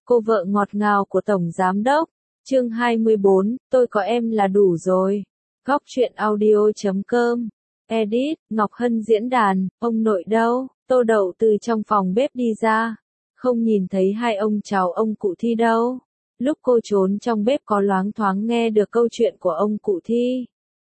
Cô vợ ngọt ngào của Tổng Giám Đốc. Chương 24, tôi có em là đủ rồi. Góc truyện audio.com. Edit, Ngọc Hân diễn đàn, ông nội đâu? Tô Đậu từ trong phòng bếp đi ra. Không nhìn thấy hai ông cháu ông cụ Thi đâu. Lúc cô trốn trong bếp có loáng thoáng nghe được câu chuyện của ông cụ Thi.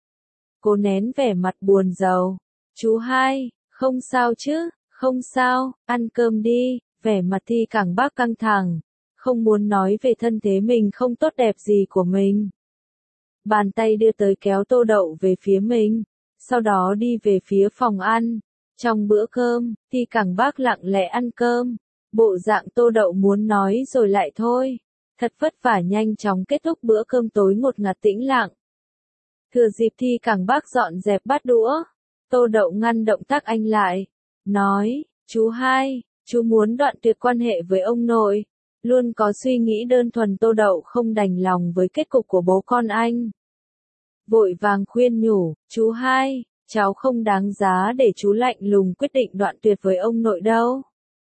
Cô nén vẻ mặt buồn rầu. Chú hai, không sao chứ, không sao, ăn cơm đi. Vẻ mặt Thi càng bác căng thẳng. Không muốn nói về thân thế mình không tốt đẹp gì của mình. Bàn tay đưa tới kéo Tô Đậu về phía mình, sau đó đi về phía phòng ăn. Trong bữa cơm, Thi càng bác lặng lẽ ăn cơm. Bộ dạng Tô Đậu muốn nói rồi lại thôi. Thật vất vả nhanh chóng kết thúc bữa cơm tối ngột ngạt tĩnh lặng. Thừa dịp Thi càng bác dọn dẹp bát đũa, Tô Đậu ngăn động tác anh lại. Nói, chú hai, chú muốn đoạn tuyệt quan hệ với ông nội. Luôn có suy nghĩ đơn thuần Tô Đậu không đành lòng với kết cục của bố con anh. Vội vàng khuyên nhủ, chú hai, cháu không đáng giá để chú lạnh lùng quyết định đoạn tuyệt với ông nội đâu.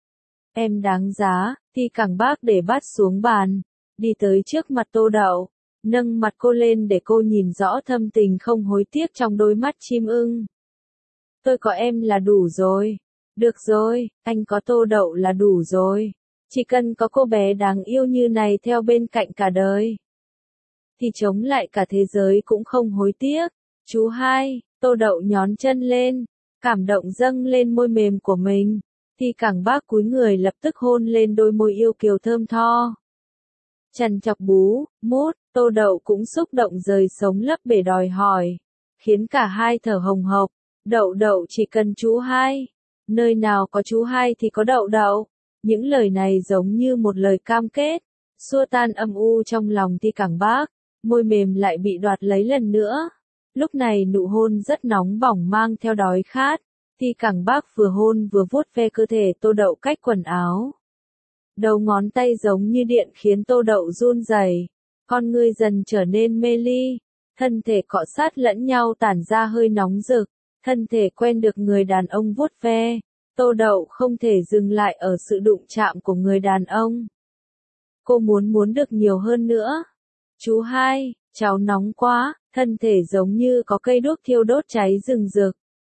Em đáng giá. Thì càng bác để bát xuống bàn, đi tới trước mặt Tô Đậu, nâng mặt cô lên để cô nhìn rõ thâm tình không hối tiếc trong đôi mắt chim ưng. Tôi có em là đủ rồi. Được rồi, anh có Tô Đậu là đủ rồi. Chỉ cần có cô bé đáng yêu như này theo bên cạnh cả đời, thì chống lại cả thế giới cũng không hối tiếc. Chú hai, Tô Đậu nhón chân lên, cảm động dâng lên môi mềm của mình. Thì càng bác cúi người lập tức hôn lên đôi môi yêu kiều thơm tho. Chằn chọc bú, mút, Tô Đậu cũng xúc động rời sống lấp bể đòi hỏi, khiến cả hai thở hồng hộc. Đậu Đậu chỉ cần chú hai. Nơi nào có chú hai thì có Đậu Đậu. Những lời này giống như một lời cam kết, xua tan âm u trong lòng Thi càng bác. Môi mềm lại bị đoạt lấy lần nữa. Lúc này nụ hôn rất nóng bỏng mang theo đói khát. Thi càng bác vừa hôn vừa vuốt ve cơ thể Tô Đậu cách quần áo. Đầu ngón tay giống như điện khiến Tô Đậu run rẩy, con ngươi dần trở nên mê ly, thân thể cọ sát lẫn nhau tản ra hơi nóng rực, thân thể quen được người đàn ông vuốt ve, Tô Đậu không thể dừng lại ở sự đụng chạm của người đàn ông. Cô muốn được nhiều hơn nữa. Chú hai, cháu nóng quá, thân thể giống như có cây đuốc thiêu đốt cháy rừng rực.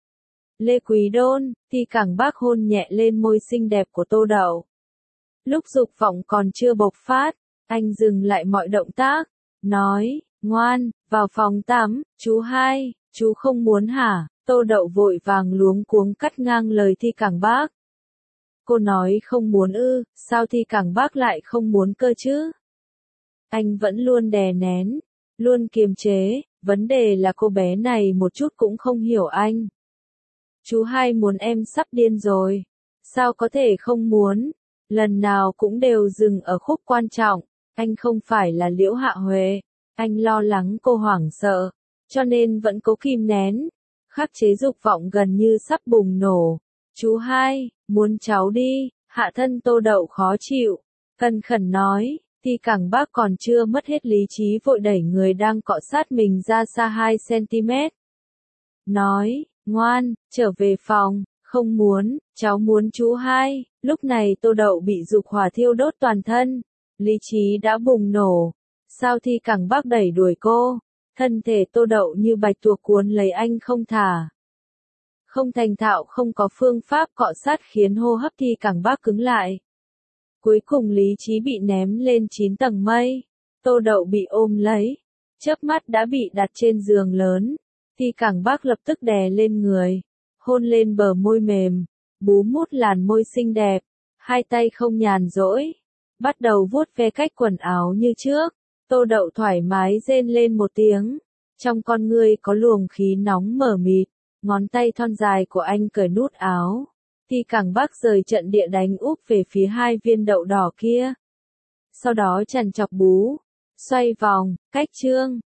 Lê Quý Đôn, Thi càng bác hôn nhẹ lên môi xinh đẹp của Tô Đậu. Lúc dục vọng còn chưa bộc phát, anh dừng lại mọi động tác, nói, ngoan, vào phòng tắm. Chú hai, chú không muốn hả? Tô Đậu vội vàng luống cuống cắt ngang lời Thi càng bác. Cô nói không muốn ư, sao Thi càng bác lại không muốn cơ chứ? Anh vẫn luôn đè nén, luôn kiềm chế, vấn đề là cô bé này một chút cũng không hiểu anh. Chú hai muốn em sắp điên rồi. Sao có thể không muốn? Lần nào cũng đều dừng ở khúc quan trọng. Anh không phải là Liễu Hạ Huệ. Anh lo lắng cô hoảng sợ, cho nên vẫn cố kìm nén, khắc chế dục vọng gần như sắp bùng nổ. Chú hai, muốn cháu đi. Hạ thân Tô Đậu khó chịu, cân khẩn nói. Thì càng bác còn chưa mất hết lý trí vội đẩy người đang cọ sát mình ra xa 2 cm. Nói, ngoan, trở về phòng. Không muốn, cháu muốn chú hai. Lúc này Tô Đậu bị dục hỏa thiêu đốt toàn thân, lý trí đã bùng nổ. Sao Thi càng bác đẩy đuổi cô? Thân thể Tô Đậu như bạch tuộc cuốn lấy anh không thả. Không thành thạo không có phương pháp cọ sát khiến hô hấp Thi càng bác cứng lại. Cuối cùng lý trí bị ném lên 9 tầng mây. Tô Đậu bị ôm lấy, chớp mắt đã bị đặt trên giường lớn. Thi càng bác lập tức đè lên người, hôn lên bờ môi mềm, bú mút làn môi xinh đẹp, hai tay không nhàn rỗi, bắt đầu vuốt ve cách quần áo như trước. Tô Đậu thoải mái rên lên một tiếng, trong con ngươi có luồng khí nóng mờ mịt, ngón tay thon dài của anh cởi nút áo. Thì càng bác rời trận địa đánh úp về phía 2 viên đậu đỏ kia. Sau đó chằn chọc bú, xoay vòng, cách chương.